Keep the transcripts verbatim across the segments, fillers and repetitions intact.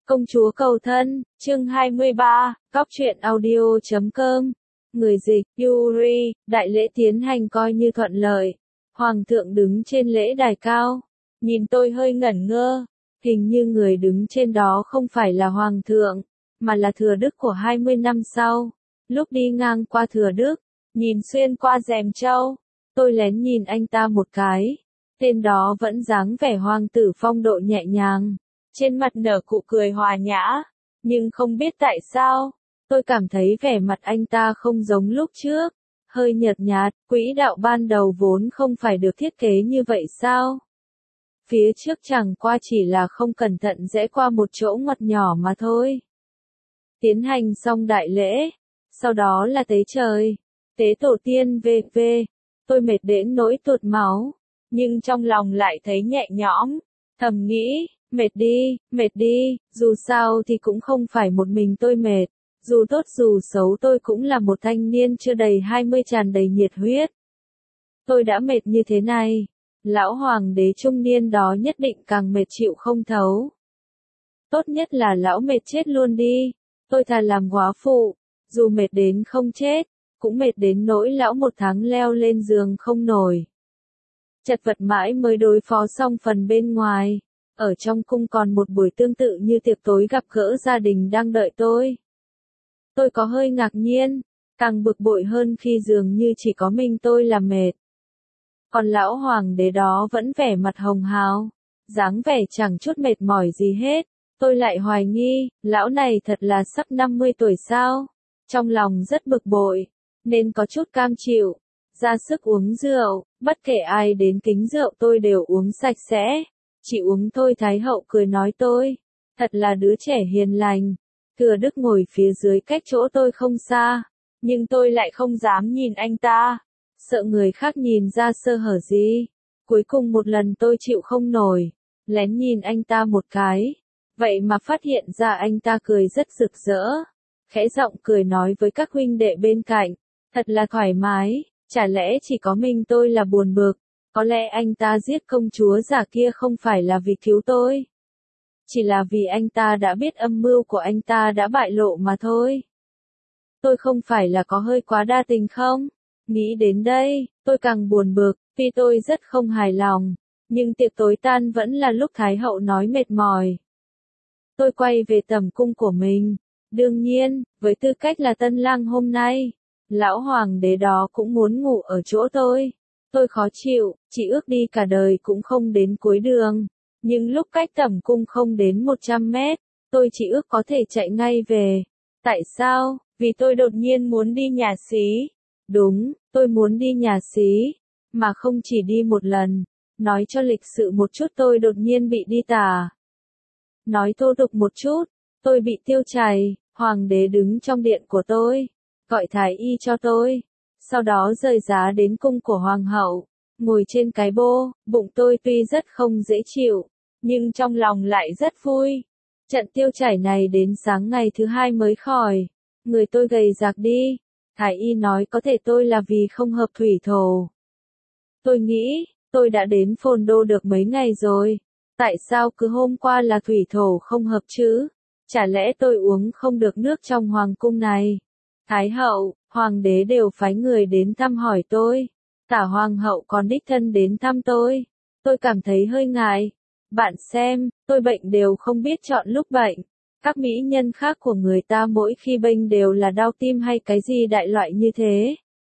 Công chúa cầu thân, chương hai mươi ba, cóc truyện audio chấm com. Người dịch, Yuri, đại lễ tiến hành coi như thuận lợi. Hoàng thượng đứng trên lễ đài cao. Nhìn tôi hơi ngẩn ngơ. Hình như người đứng trên đó không phải là hoàng thượng, mà là thừa đức của hai mươi năm sau. Lúc đi ngang qua thừa đức, nhìn xuyên qua rèm châu, tôi lén nhìn anh ta một cái. Tên đó vẫn dáng vẻ hoàng tử phong độ nhẹ nhàng, trên mặt nở nụ cười hòa nhã, nhưng không biết tại sao, tôi cảm thấy vẻ mặt anh ta không giống lúc trước, hơi nhợt nhạt, quỹ đạo ban đầu vốn không phải được thiết kế như vậy sao? Phía trước chẳng qua chỉ là không cẩn thận rẽ qua một chỗ ngoặt nhỏ mà thôi. Tiến hành xong đại lễ, sau đó là tế trời, tế tổ tiên vê vê, tôi mệt đến nỗi tuột máu, nhưng trong lòng lại thấy nhẹ nhõm, thầm nghĩ, mệt đi, mệt đi, dù sao thì cũng không phải một mình tôi mệt, dù tốt dù xấu tôi cũng là một thanh niên chưa đầy hai mươi tràn đầy nhiệt huyết. Tôi đã mệt như thế này, lão hoàng đế trung niên đó nhất định càng mệt chịu không thấu. Tốt nhất là lão mệt chết luôn đi, tôi thà làm góa phụ, dù mệt đến không chết, cũng mệt đến nỗi lão một tháng leo lên giường không nổi. Chật vật mãi mới đối phó xong phần bên ngoài, ở trong cung còn một buổi tương tự như tiệc tối gặp gỡ gia đình đang đợi tôi. Tôi có hơi ngạc nhiên, càng bực bội hơn khi dường như chỉ có mình tôi là mệt. Còn lão hoàng đế đó vẫn vẻ mặt hồng hào, dáng vẻ chẳng chút mệt mỏi gì hết. Tôi lại hoài nghi, lão này thật là sắp năm mươi tuổi sao? Trong lòng rất bực bội, nên có chút cam chịu, ra sức uống rượu, bất kể ai đến kính rượu tôi đều uống sạch sẽ. Chỉ uống thôi. Thái hậu cười nói tôi, thật là đứa trẻ hiền lành. Thừa đức ngồi phía dưới cách chỗ tôi không xa, nhưng tôi lại không dám nhìn anh ta, sợ người khác nhìn ra sơ hở gì. Cuối cùng một lần tôi chịu không nổi, lén nhìn anh ta một cái, vậy mà phát hiện ra anh ta cười rất rực rỡ, khẽ giọng cười nói với các huynh đệ bên cạnh, thật là thoải mái, chả lẽ chỉ có mình tôi là buồn bực. Có lẽ anh ta giết công chúa giả kia không phải là vì cứu tôi, chỉ là vì anh ta đã biết âm mưu của anh ta đã bại lộ mà thôi. Tôi không phải là có hơi quá đa tình không? Nghĩ đến đây, tôi càng buồn bực, vì tôi rất không hài lòng, nhưng tiệc tối tan vẫn là lúc Thái hậu nói mệt mỏi. Tôi quay về tầm cung của mình, đương nhiên, với tư cách là tân lang hôm nay, lão hoàng đế đó cũng muốn ngủ ở chỗ tôi. Tôi khó chịu, chỉ ước đi cả đời cũng không đến cuối đường, nhưng lúc cách tầm cung không đến một trăm mét, tôi chỉ ước có thể chạy ngay về. Tại sao? Vì tôi đột nhiên muốn đi nhà xí. Đúng, tôi muốn đi nhà xí, mà không chỉ đi một lần. Nói cho lịch sự một chút, tôi đột nhiên bị đi tả. Nói thô tục một chút, tôi bị tiêu chảy. Hoàng đế đứng trong điện của tôi, gọi thái y cho tôi. Sau đó rời giá đến cung của hoàng hậu, ngồi trên cái bô, bụng tôi tuy rất không dễ chịu, nhưng trong lòng lại rất vui. Trận tiêu chảy này đến sáng ngày thứ hai mới khỏi, người tôi gầy rạc đi. Thái y nói có thể tôi là vì không hợp thủy thổ. Tôi nghĩ, tôi đã đến Phồn Đô được mấy ngày rồi, tại sao cứ hôm qua là thủy thổ không hợp chứ? Chả lẽ tôi uống không được nước trong hoàng cung này? Thái hậu, hoàng đế đều phái người đến thăm hỏi tôi. Tả hoàng hậu còn đích thân đến thăm tôi. Tôi cảm thấy hơi ngại. Bạn xem, tôi bệnh đều không biết chọn lúc bệnh. Các mỹ nhân khác của người ta mỗi khi bệnh đều là đau tim hay cái gì đại loại như thế.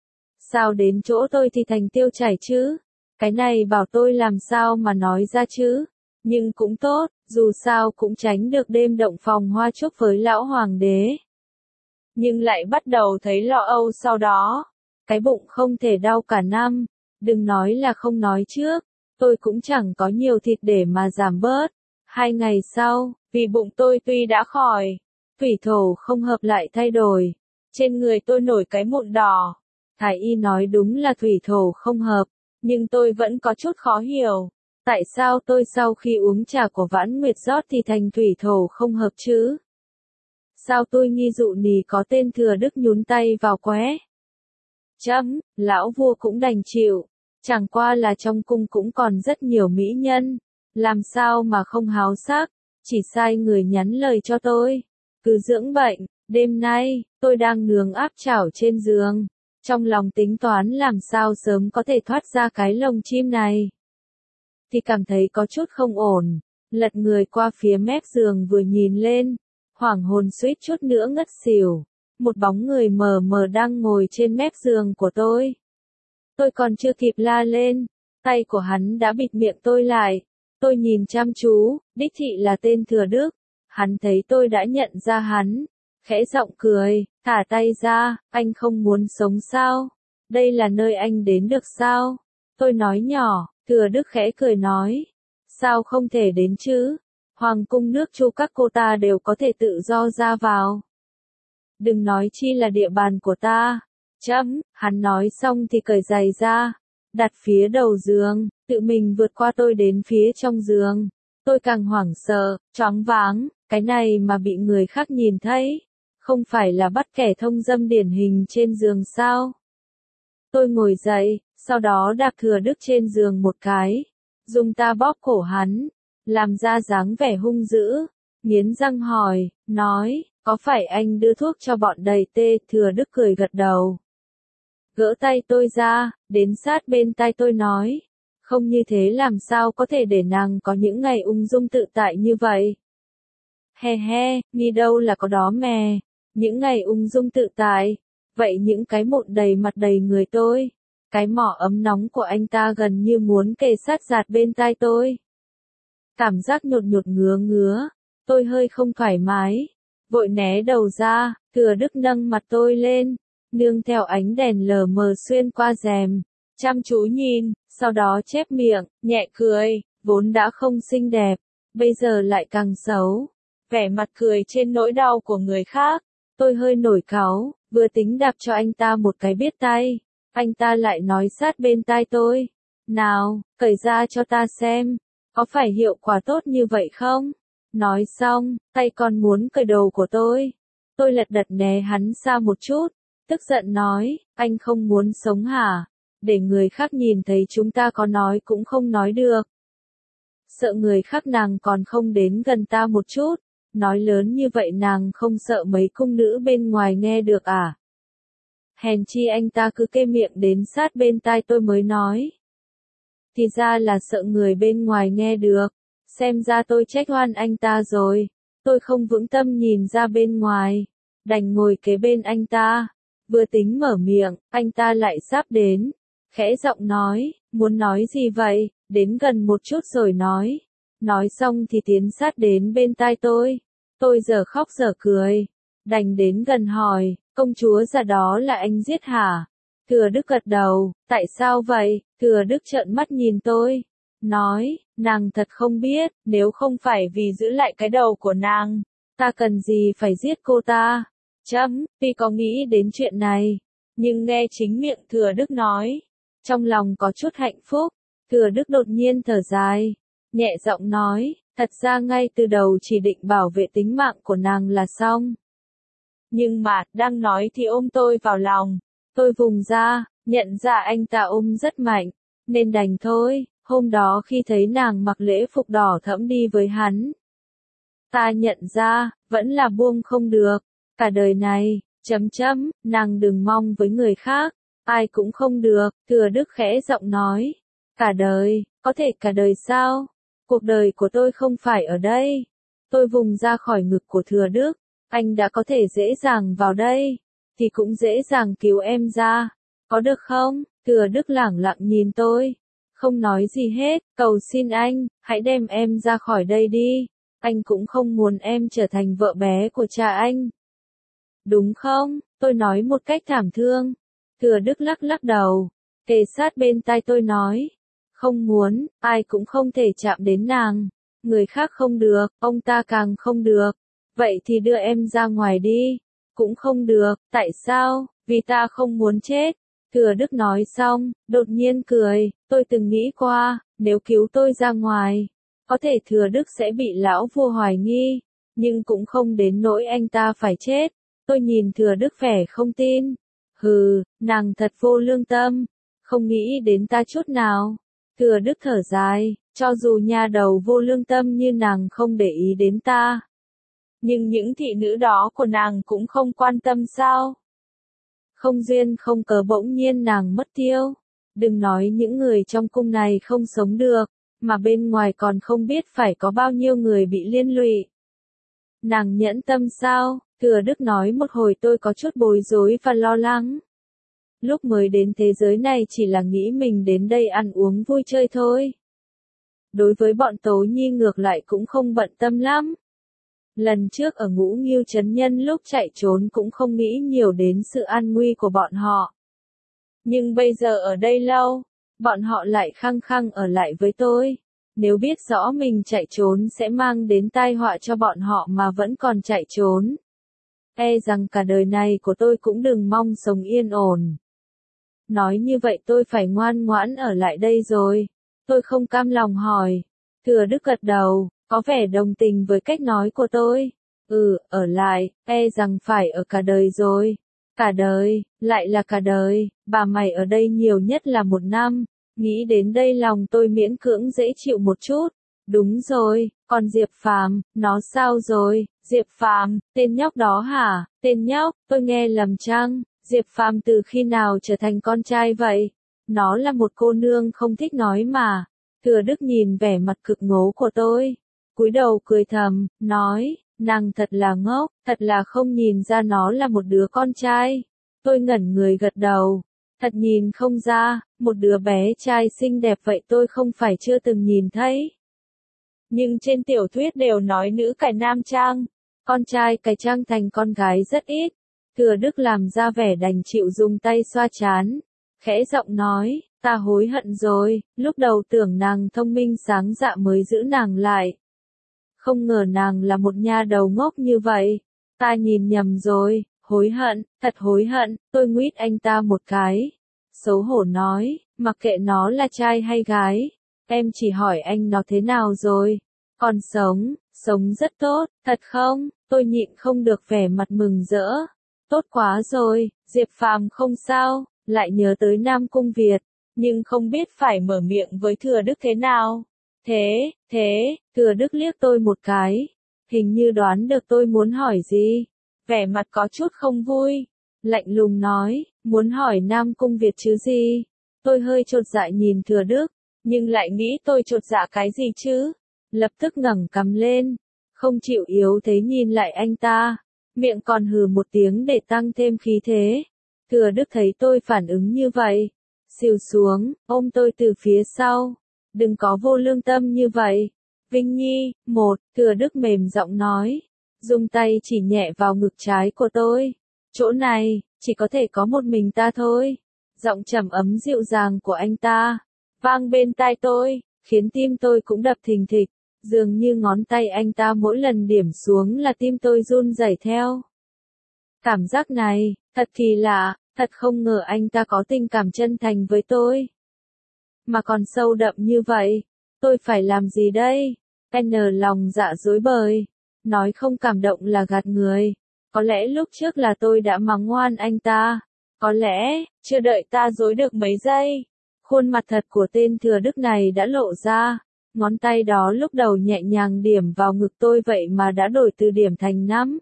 Sao đến chỗ tôi thì thành tiêu chảy chứ? Cái này bảo tôi làm sao mà nói ra chứ? Nhưng cũng tốt, dù sao cũng tránh được đêm động phòng hoa chúc với lão hoàng đế. Nhưng lại bắt đầu thấy lo âu sau đó. Cái bụng không thể đau cả năm, đừng nói là không nói trước, tôi cũng chẳng có nhiều thịt để mà giảm bớt. Hai ngày sau, vì bụng tôi tuy đã khỏi, thủy thổ không hợp lại thay đổi, trên người tôi nổi cái mụn đỏ. Thái y nói đúng là thủy thổ không hợp, nhưng tôi vẫn có chút khó hiểu. Tại sao tôi sau khi uống trà của Vãn Nguyệt rót thì thành thủy thổ không hợp chứ? Sao tôi nghi dụ nì có tên thừa đức nhún tay vào qué? Chấm, lão vua cũng đành chịu, chẳng qua là trong cung cũng còn rất nhiều mỹ nhân, làm sao mà không háo sắc, chỉ sai người nhắn lời cho tôi. Cứ dưỡng bệnh, đêm nay, tôi đang nướng áp chảo trên giường. Trong lòng tính toán làm sao sớm có thể thoát ra cái lồng chim này. Thì cảm thấy có chút không ổn. Lật người qua phía mép giường vừa nhìn lên. Hoảng hồn suýt chút nữa ngất xỉu. Một bóng người mờ mờ đang ngồi trên mép giường của tôi. Tôi còn chưa kịp la lên. Tay của hắn đã bịt miệng tôi lại. Tôi nhìn chăm chú, đích thị là tên Thừa Đức. Hắn thấy tôi đã nhận ra hắn. Khẽ giọng cười, thả tay ra, anh không muốn sống sao? Đây là nơi anh đến được sao? Tôi nói nhỏ, Thừa Đức khẽ cười nói. Sao không thể đến chứ? Hoàng cung nước Chu các cô ta đều có thể tự do ra vào. Đừng nói chi là địa bàn của ta. Chấm, hắn nói xong thì cởi giày ra. Đặt phía đầu giường, tự mình vượt qua tôi đến phía trong giường. Tôi càng hoảng sợ, choáng váng, cái này mà bị người khác nhìn thấy. Không phải là bắt kẻ thông dâm điển hình trên giường sao? Tôi ngồi dậy, sau đó đạp Thừa Đức trên giường một cái. Dùng ta bóp cổ hắn, làm ra dáng vẻ hung dữ. Nghiến răng hỏi, nói, có phải anh đưa thuốc cho bọn đầy tê? Thừa Đức cười gật đầu. Gỡ tay tôi ra, đến sát bên tai tôi nói. Không như thế làm sao có thể để nàng có những ngày ung dung tự tại như vậy? He he, nghĩ đâu là có đó mè. Những ngày ung dung tự tại. Vậy những cái mụn đầy mặt đầy người tôi. Cái mỏ ấm nóng của anh ta gần như muốn kề sát giạt bên tai tôi. Cảm giác nhột nhột ngứa ngứa. Tôi hơi không thoải mái. Vội né đầu ra, Thừa Đức nâng mặt tôi lên. Nương theo ánh đèn lờ mờ xuyên qua rèm. Chăm chú nhìn, sau đó chép miệng, nhẹ cười. Vốn đã không xinh đẹp. Bây giờ lại càng xấu. Vẻ mặt cười trên nỗi đau của người khác. Tôi hơi nổi cáu, vừa tính đạp cho anh ta một cái biết tay. Anh ta lại nói sát bên tai tôi. Nào, cởi ra cho ta xem. Có phải hiệu quả tốt như vậy không? Nói xong, tay còn muốn cởi đầu của tôi. Tôi lật đật né hắn xa một chút. Tức giận nói, anh không muốn sống hả? Để người khác nhìn thấy chúng ta có nói cũng không nói được. Sợ người khác nàng còn không đến gần ta một chút. Nói lớn như vậy nàng không sợ mấy cung nữ bên ngoài nghe được à? Hèn chi anh ta cứ kê miệng đến sát bên tai tôi mới nói. Thì ra là sợ người bên ngoài nghe được. Xem ra tôi trách oan anh ta rồi. Tôi không vững tâm nhìn ra bên ngoài. Đành ngồi kế bên anh ta. Vừa tính mở miệng, anh ta lại sắp đến. Khẽ giọng nói, muốn nói gì vậy? Đến gần một chút rồi nói. Nói xong thì tiến sát đến bên tai tôi. Tôi giờ khóc giờ cười. Đành đến gần hỏi, công chúa già đó là anh giết hả? Thừa Đức gật đầu, tại sao vậy? Thừa Đức trợn mắt nhìn tôi. Nói, nàng thật không biết, nếu không phải vì giữ lại cái đầu của nàng, ta cần gì phải giết cô ta? Chấm, tuy có nghĩ đến chuyện này, nhưng nghe chính miệng Thừa Đức nói. Trong lòng có chút hạnh phúc. Thừa Đức đột nhiên thở dài. Nhẹ giọng nói, thật ra ngay từ đầu chỉ định bảo vệ tính mạng của nàng là xong. Nhưng mà, đang nói thì ôm tôi vào lòng. Tôi vùng ra, nhận ra anh ta ôm rất mạnh. Nên đành thôi, hôm đó khi thấy nàng mặc lễ phục đỏ thẫm đi với hắn. Ta nhận ra, vẫn là buông không được. Cả đời này, chấm chấm, nàng đừng mong với người khác. Ai cũng không được, Thừa Đức khẽ giọng nói. Cả đời, có thể cả đời sao? Cuộc đời của tôi không phải ở đây. Tôi vùng ra khỏi ngực của Thừa Đức. Anh đã có thể dễ dàng vào đây. Thì cũng dễ dàng cứu em ra. Có được không? Thừa Đức lẳng lặng nhìn tôi. Không nói gì hết. Cầu xin anh, hãy đem em ra khỏi đây đi. Anh cũng không muốn em trở thành vợ bé của cha anh. Đúng không? Tôi nói một cách thảm thương. Thừa Đức lắc lắc đầu. Kề sát bên tai tôi nói. Không muốn, ai cũng không thể chạm đến nàng. Người khác không được, ông ta càng không được. Vậy thì đưa em ra ngoài đi. Cũng không được, tại sao? Vì ta không muốn chết. Thừa Đức nói xong, đột nhiên cười. Tôi từng nghĩ qua, nếu cứu tôi ra ngoài, có thể Thừa Đức sẽ bị lão vua hoài nghi. Nhưng cũng không đến nỗi anh ta phải chết. Tôi nhìn Thừa Đức vẻ không tin. Hừ, nàng thật vô lương tâm. Không nghĩ đến ta chút nào. Thừa Đức thở dài, cho dù nha đầu vô lương tâm như nàng không để ý đến ta. Nhưng những thị nữ đó của nàng cũng không quan tâm sao? Không duyên không cớ bỗng nhiên nàng mất tiêu. Đừng nói những người trong cung này không sống được, mà bên ngoài còn không biết phải có bao nhiêu người bị liên lụy. Nàng nhẫn tâm sao? Thừa Đức nói một hồi tôi có chút bối rối và lo lắng. Lúc mới đến thế giới này chỉ là nghĩ mình đến đây ăn uống vui chơi thôi. Đối với bọn Tố Nhi ngược lại cũng không bận tâm lắm. Lần trước ở Ngũ Nghưu Trấn Nhân lúc chạy trốn cũng không nghĩ nhiều đến sự an nguy của bọn họ. Nhưng bây giờ ở đây lâu, bọn họ lại khăng khăng ở lại với tôi. Nếu biết rõ mình chạy trốn sẽ mang đến tai họa cho bọn họ mà vẫn còn chạy trốn. E rằng cả đời này của tôi cũng đừng mong sống yên ổn. Nói như vậy tôi phải ngoan ngoãn ở lại đây rồi. Tôi không cam lòng hỏi. Thừa Đức gật đầu, có vẻ đồng tình với cách nói của tôi. Ừ, ở lại, e rằng phải ở cả đời rồi. Cả đời, lại là cả đời, bà mày ở đây nhiều nhất là một năm. Nghĩ đến đây lòng tôi miễn cưỡng dễ chịu một chút. Đúng rồi, còn Diệp Phàm, nó sao rồi? Diệp Phàm, tên nhóc đó hả? Tên nhóc, tôi nghe lầm chăng? Diệp Phàm từ khi nào trở thành con trai vậy? Nó là một cô nương không thích nói mà. Thừa Đức nhìn vẻ mặt cực ngố của tôi, cúi đầu cười thầm, nói, nàng thật là ngốc, thật là không nhìn ra nó là một đứa con trai. Tôi ngẩn người gật đầu, thật nhìn không ra, một đứa bé trai xinh đẹp vậy tôi không phải chưa từng nhìn thấy. Nhưng trên tiểu thuyết đều nói nữ cải nam trang, con trai cải trang thành con gái rất ít. Thừa Đức làm ra vẻ đành chịu dùng tay xoa trán, khẽ giọng nói, ta hối hận rồi, lúc đầu tưởng nàng thông minh sáng dạ mới giữ nàng lại. Không ngờ nàng là một nha đầu ngốc như vậy, ta nhìn nhầm rồi, hối hận, thật hối hận, tôi nguýt anh ta một cái. Xấu hổ nói, mặc kệ nó là trai hay gái, em chỉ hỏi anh nó thế nào rồi, còn sống, sống rất tốt, thật không, tôi nhịn không được vẻ mặt mừng rỡ. Tốt quá rồi, Diệp Phàm không sao, lại nhớ tới Nam Cung Việt, nhưng không biết phải mở miệng với Thừa Đức thế nào. Thế, thế, Thừa Đức liếc tôi một cái, hình như đoán được tôi muốn hỏi gì, vẻ mặt có chút không vui, lạnh lùng nói, muốn hỏi Nam Cung Việt chứ gì. Tôi hơi chột dạ nhìn Thừa Đức, nhưng lại nghĩ tôi chột dạ cái gì chứ, lập tức ngẩng cằm lên, không chịu yếu thế nhìn lại anh ta. Miệng còn hừ một tiếng để tăng thêm khí thế. Thừa Đức thấy tôi phản ứng như vậy, xìu xuống, ôm tôi từ phía sau. Đừng có vô lương tâm như vậy. Vinh Nhi, một, Thừa Đức mềm giọng nói, dùng tay chỉ nhẹ vào ngực trái của tôi. Chỗ này, chỉ có thể có một mình ta thôi. Giọng trầm ấm dịu dàng của anh ta, vang bên tai tôi, khiến tim tôi cũng đập thình thịch. Dường như ngón tay anh ta mỗi lần điểm xuống là tim tôi run rẩy theo. Cảm giác này, thật kỳ lạ, thật không ngờ anh ta có tình cảm chân thành với tôi. Mà còn sâu đậm như vậy, tôi phải làm gì đây? N lòng dạ dối bời, nói không cảm động là gạt người. Có lẽ lúc trước là tôi đã mắng ngoan anh ta. Có lẽ, chưa đợi ta dối được mấy giây, khuôn mặt thật của tên Thừa Đức này đã lộ ra. Ngón tay đó lúc đầu nhẹ nhàng điểm vào ngực tôi vậy mà đã đổi từ điểm thành năm.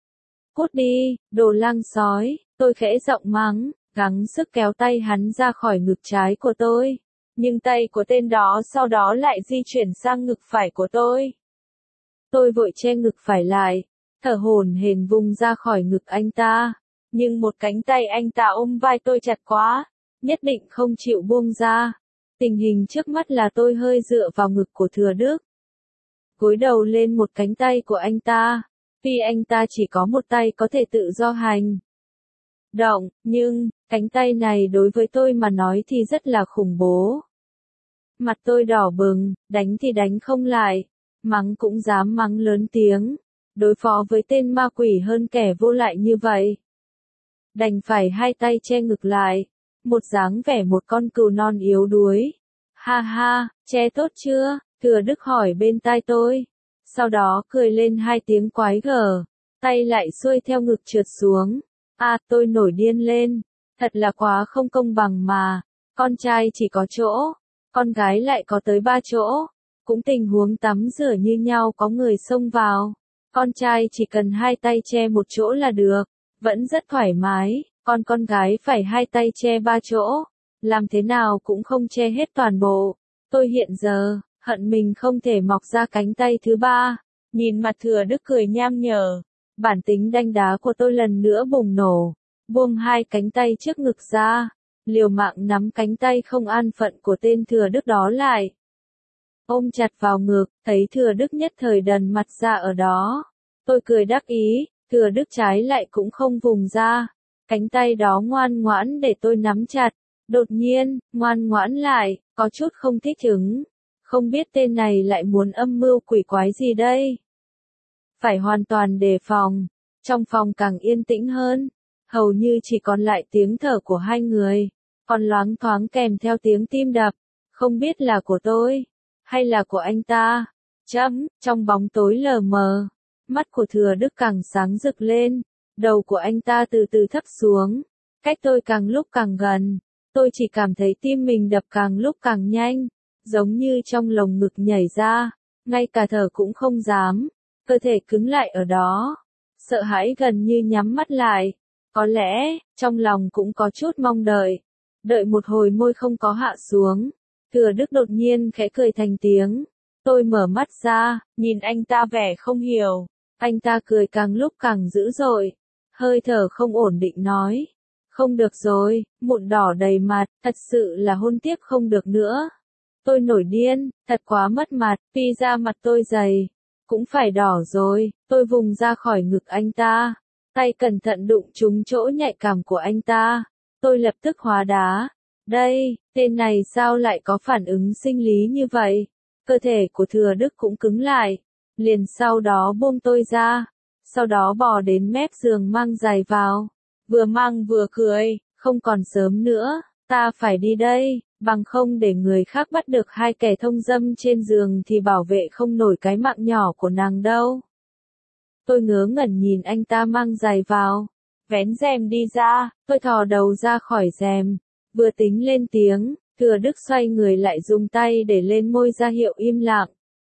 Cút đi, đồ lang sói, tôi khẽ giọng mắng, gắng sức kéo tay hắn ra khỏi ngực trái của tôi. Nhưng tay của tên đó sau đó lại di chuyển sang ngực phải của tôi. Tôi vội che ngực phải lại, thở hổn hển vùng ra khỏi ngực anh ta. Nhưng một cánh tay anh ta ôm vai tôi chặt quá, nhất định không chịu buông ra. Tình hình trước mắt là tôi hơi dựa vào ngực của Thừa Đức, cúi đầu lên một cánh tay của anh ta, vì anh ta chỉ có một tay có thể tự do hành động, nhưng, cánh tay này đối với tôi mà nói thì rất là khủng bố. Mặt tôi đỏ bừng, đánh thì đánh không lại, mắng cũng dám mắng lớn tiếng, đối phó với tên ma quỷ hơn kẻ vô lại như vậy. Đành phải hai tay che ngực lại. Một dáng vẻ một con cừu non yếu đuối. Ha ha, che tốt chưa? Thừa Đức hỏi bên tai tôi. Sau đó cười lên hai tiếng quái gở. Tay lại xuôi theo ngực trượt xuống. À, tôi nổi điên lên. Thật là quá không công bằng mà. Con trai chỉ có chỗ. Con gái lại có tới ba chỗ. cũng tình huống tắm rửa như nhau có người xông vào. Con trai chỉ cần hai tay che một chỗ là được, vẫn rất thoải mái, còn con gái phải hai tay che ba chỗ, làm thế nào cũng không che hết toàn bộ. Tôi hiện giờ, hận mình không thể mọc ra cánh tay thứ ba. Nhìn mặt Thừa Đức cười nham nhở, bản tính đanh đá của tôi lần nữa bùng nổ, buông hai cánh tay trước ngực ra, liều mạng nắm cánh tay không an phận của tên Thừa Đức đó lại. Ôm chặt vào ngực, thấy Thừa Đức nhất thời đần mặt ra ở đó. Tôi cười đắc ý, Thừa Đức trái lại cũng không vùng ra. Cánh tay đó ngoan ngoãn để tôi nắm chặt. Đột nhiên, ngoan ngoãn lại, có chút không thích ứng. Không biết tên này lại muốn âm mưu quỷ quái gì đây? Phải hoàn toàn đề phòng. Trong phòng càng yên tĩnh hơn. Hầu như chỉ còn lại tiếng thở của hai người. Còn loáng thoáng kèm theo tiếng tim đập. Không biết là của tôi, hay là của anh ta. Chấm, trong bóng tối lờ mờ. Mắt của Thừa Đức càng sáng rực lên. Đầu của anh ta từ từ thấp xuống. Cách tôi càng lúc càng gần. Tôi chỉ cảm thấy tim mình đập càng lúc càng nhanh. Giống như trong lồng ngực nhảy ra. Ngay cả thở cũng không dám. Cơ thể cứng lại ở đó. Sợ hãi gần như nhắm mắt lại. Có lẽ, trong lòng cũng có chút mong đợi. Đợi một hồi môi không có hạ xuống. Thừa Đức đột nhiên khẽ cười thành tiếng. Tôi mở mắt ra, nhìn anh ta vẻ không hiểu. Anh ta cười càng lúc càng dữ dội. Hơi thở không ổn định nói. Không được rồi, mụn đỏ đầy mặt, thật sự là hôn tiếp không được nữa. Tôi nổi điên, thật quá mất mặt, pi ra mặt tôi dày. Cũng phải đỏ rồi, tôi vùng ra khỏi ngực anh ta. Tay cẩn thận đụng trúng chỗ nhạy cảm của anh ta. Tôi lập tức hóa đá. Đây, tên này sao lại có phản ứng sinh lý như vậy? Cơ thể của Thừa Đức cũng cứng lại. Liền sau đó buông tôi ra. Sau đó bò đến mép giường mang giày vào. Vừa mang vừa cười, không còn sớm nữa, ta phải đi đây, bằng không để người khác bắt được hai kẻ thông dâm trên giường thì bảo vệ không nổi cái mạng nhỏ của nàng đâu. Tôi ngớ ngẩn nhìn anh ta mang giày vào, vén rèm đi ra, tôi thò đầu ra khỏi rèm, vừa tính lên tiếng, Thừa Đức xoay người lại dùng tay để lên môi ra hiệu im lặng.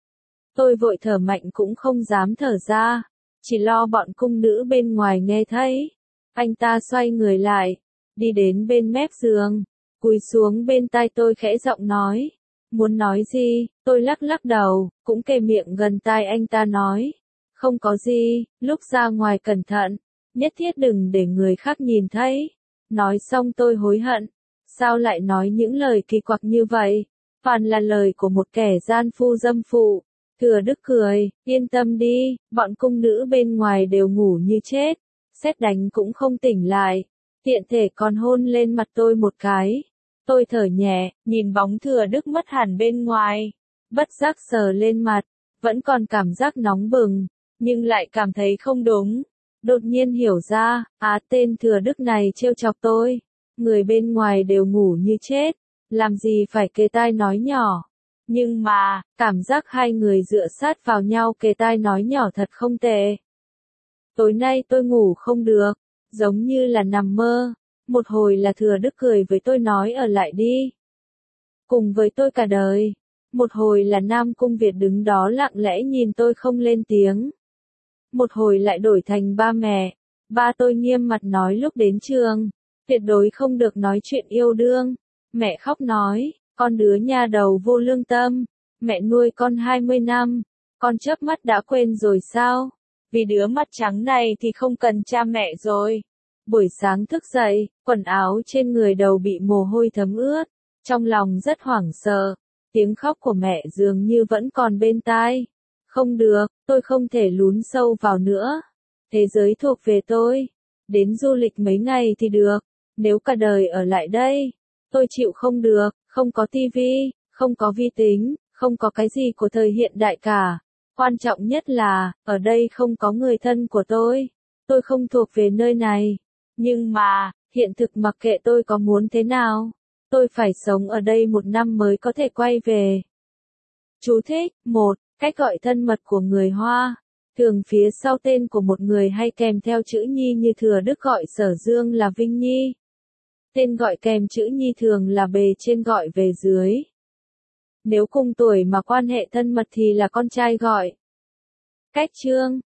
Tôi vội thở mạnh cũng không dám thở ra, chỉ lo bọn cung nữ bên ngoài nghe thấy. Anh ta xoay người lại, đi đến bên mép giường, cúi xuống bên tai tôi khẽ giọng nói. Muốn nói gì, tôi lắc lắc đầu, cũng kề miệng gần tai anh ta nói. Không có gì, lúc ra ngoài cẩn thận, nhất thiết đừng để người khác nhìn thấy. Nói xong tôi hối hận, sao lại nói những lời kỳ quặc như vậy, toàn là lời của một kẻ gian phu dâm phụ. Thừa Đức cười, yên tâm đi, bọn cung nữ bên ngoài đều ngủ như chết. Sét đánh cũng không tỉnh lại, tiện thể còn hôn lên mặt tôi một cái. Tôi thở nhẹ, nhìn bóng Thừa Đức mất hẳn bên ngoài, bất giác sờ lên mặt, vẫn còn cảm giác nóng bừng, nhưng lại cảm thấy không đúng. Đột nhiên hiểu ra, á tên Thừa Đức này trêu chọc tôi, người bên ngoài đều ngủ như chết, làm gì phải kề tai nói nhỏ. Nhưng mà, cảm giác hai người dựa sát vào nhau kề tai nói nhỏ thật không tệ. Tối nay tôi ngủ không được, giống như là nằm mơ. Một hồi là Thừa Đức cười với tôi nói ở lại đi. Cùng với tôi cả đời. Một hồi là Nam Cung Việt đứng đó lặng lẽ nhìn tôi không lên tiếng. Một hồi lại đổi thành ba mẹ. Ba tôi nghiêm mặt nói lúc đến trường, tuyệt đối không được nói chuyện yêu đương. Mẹ khóc nói, con đứa nhà đầu vô lương tâm. Mẹ nuôi con hai mươi năm, con chớp mắt đã quên rồi sao? Vì đứa mắt trắng này thì không cần cha mẹ rồi. Buổi sáng thức dậy, quần áo trên người đầu bị mồ hôi thấm ướt. Trong lòng rất hoảng sợ. Tiếng khóc của mẹ dường như vẫn còn bên tai. Không được, tôi không thể lún sâu vào nữa. Thế giới thuộc về tôi. Đến du lịch mấy ngày thì được. Nếu cả đời ở lại đây, tôi chịu không được. Không có tivi, không có vi tính, không có cái gì của thời hiện đại cả. Quan trọng nhất là, ở đây không có người thân của tôi. Tôi không thuộc về nơi này. Nhưng mà, hiện thực mặc kệ tôi có muốn thế nào. Tôi phải sống ở đây một năm mới có thể quay về. Chú thích, một, cách gọi thân mật của người Hoa. Thường phía sau tên của một người hay kèm theo chữ Nhi như Thừa Đức gọi Sở Dương là Vinh Nhi. Tên gọi kèm chữ Nhi thường là bề trên gọi về dưới. Nếu cùng tuổi mà quan hệ thân mật thì là con trai gọi. Cách chương